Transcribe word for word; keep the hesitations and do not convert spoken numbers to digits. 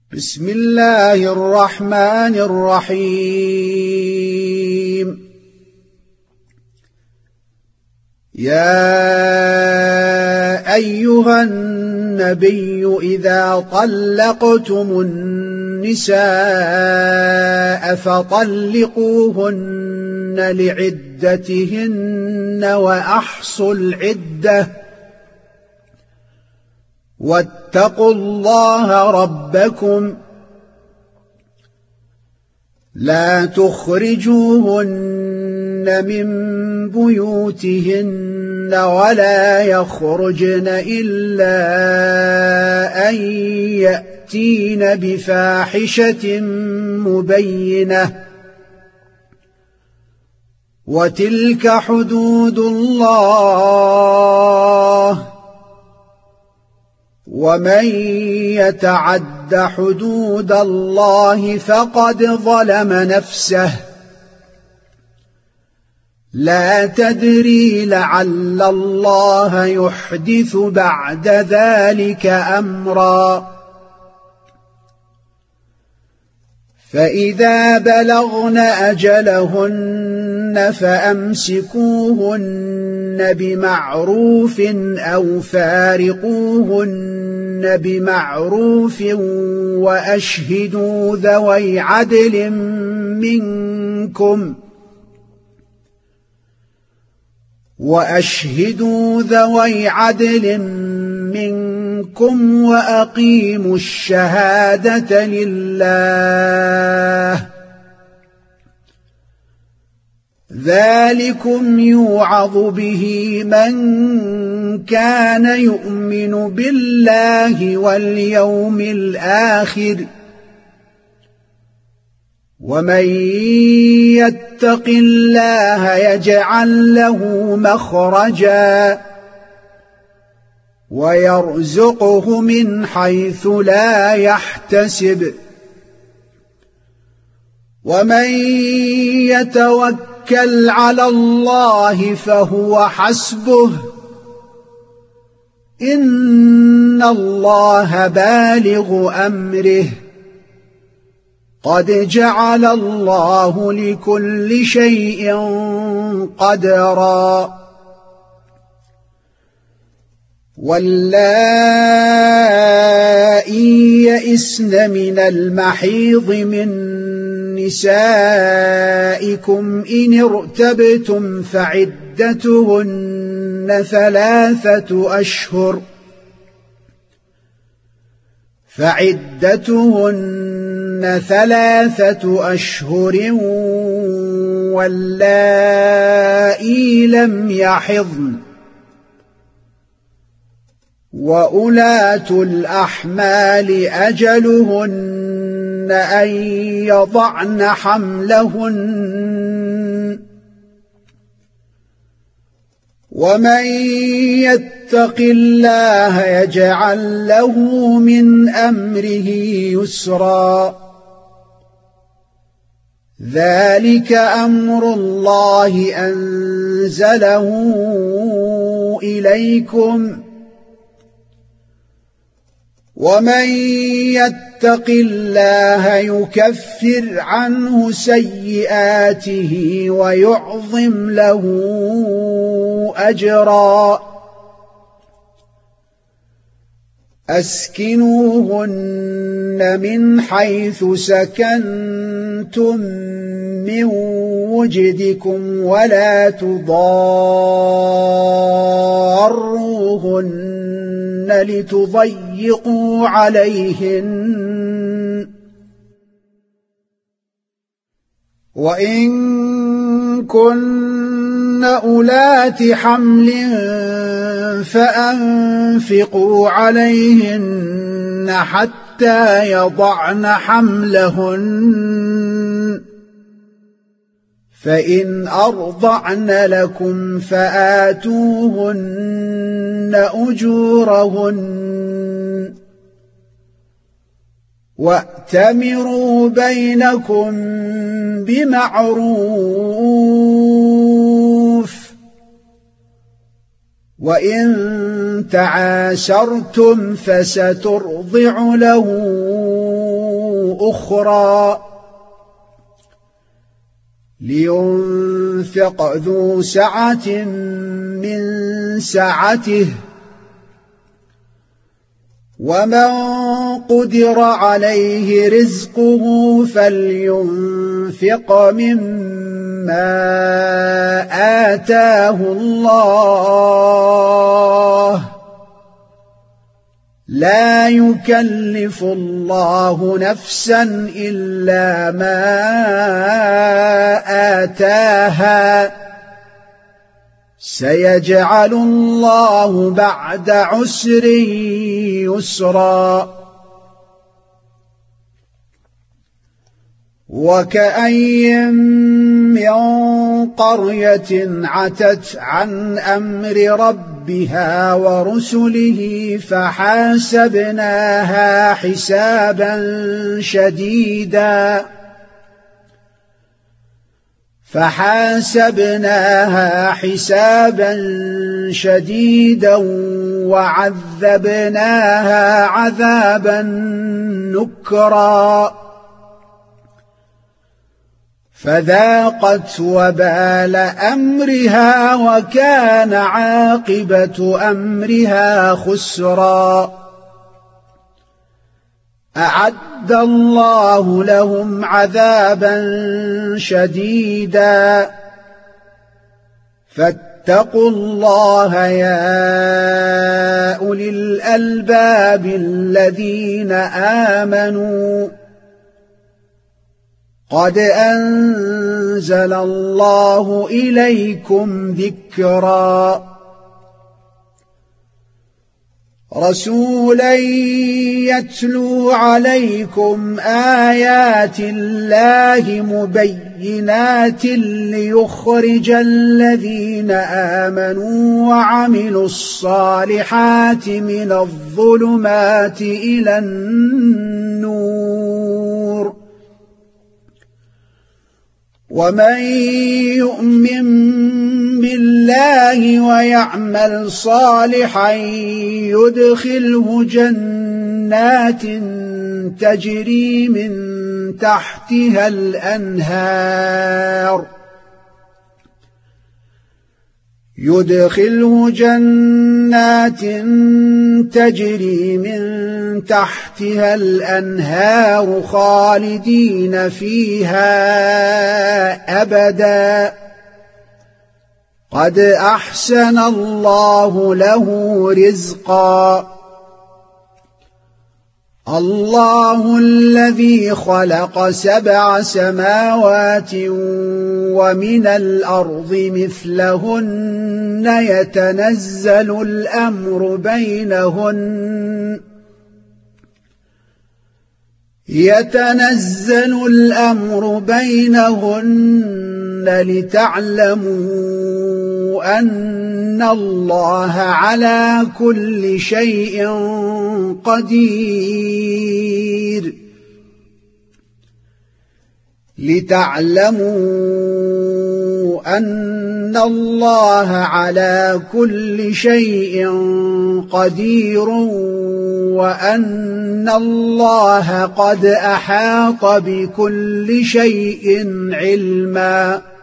بسم الله الرحمن الرحيم. يا أيها النبي إذا طلقتم النساء فطلقوهن لعدتهن وأحصوا العدة واتقوا الله ربكم لا تخرجوهن من بيوتهن ولا يخرجن إلا أن يأتين بفاحشة مبينة وتلك حدود الله ومن يتعد حدود الله فقد ظلم نفسه لا تدري لعل الله يحدث بعد ذلك أمرا. فإذا بلغن أجلهن فأمسكوهن بمعروف أو فارقوهن بمعروف وأشهدوا ذوي عدل منكم وأشهدوا ذوي عدل منكم وأقيموا الشهادة لله ذلكم يوعظ به من كان يؤمن بالله واليوم الآخر ومن يتق الله يجعل له مخرجا ويرزقه من حيث لا يحتسب ومن يتوكل على الله فهو حسبه إن الله بالغ أمره قد جعل الله لكل شيء قدرا. واللائي يئسن من المحيض من نسائكم إن ارتبتم فعدتهن ثلاثة أشهر فعدتهن ثلاثة أشهر واللائي لم يحضن وأولاة الأحمال أجلهن أن يضعن حملهن ومن يتق الله يجعل له من أمره يسرا ذلك أمر الله أنزله إليكم ومن يتق الله يكفر عنه سيئاته ويعظم له أجرا. أسكنوهن من حيث سكنتم من وجدكم ولا تضاروهن لتضيقوا عليهن وإن كن أولات حمل فأنفقوا عليهن حتى يضعن حملهن فإن أرضعن لكم فآتوهن أجورهن وأتمروا بينكم بمعروف وإن تعاسرتم فسترضع له أخرى لينفق ذو سعة من سعته ومن قدر عليه رزقه فلينفق مما آتاه الله لا يكلف الله نفسا إلا ما آتاها سيجعل الله بعد عسر يسرا وكأي من قرية عتت عن أمر ربها ورسله فحاسبناها حسابا شديدا فحاسبناها حسابا شديدا وعذبناها عذابا نكرا فذاقت وبال أمرها وكان عاقبة أمرها خسرا أعد الله لهم عذابا شديدا فاتقوا الله يا أولي الألباب الذين آمنوا قد أنزل الله إليكم ذكرا رسولا يتلو عليكم آيات الله مبينات ليخرج الذين آمنوا وعملوا الصالحات من الظلمات إلى النور ومن يؤمن بالله ويعمل صالحا يدخله جنات تجري من تحتها الأنهار يدخله جنات تجري من تحتها الأنهار خالدين فيها أبدا قد أحسن الله له رزقا الله الذي خلق سبع سماوات ومن الأرض مثلهن يتنزل الأمر بينهن يتنزل الأمر بينهن لتعلموا أن الله على كل شيء قدير لتعلموا أن الله على كل شيء قدير وأن الله قد أحاط بكل شيء علما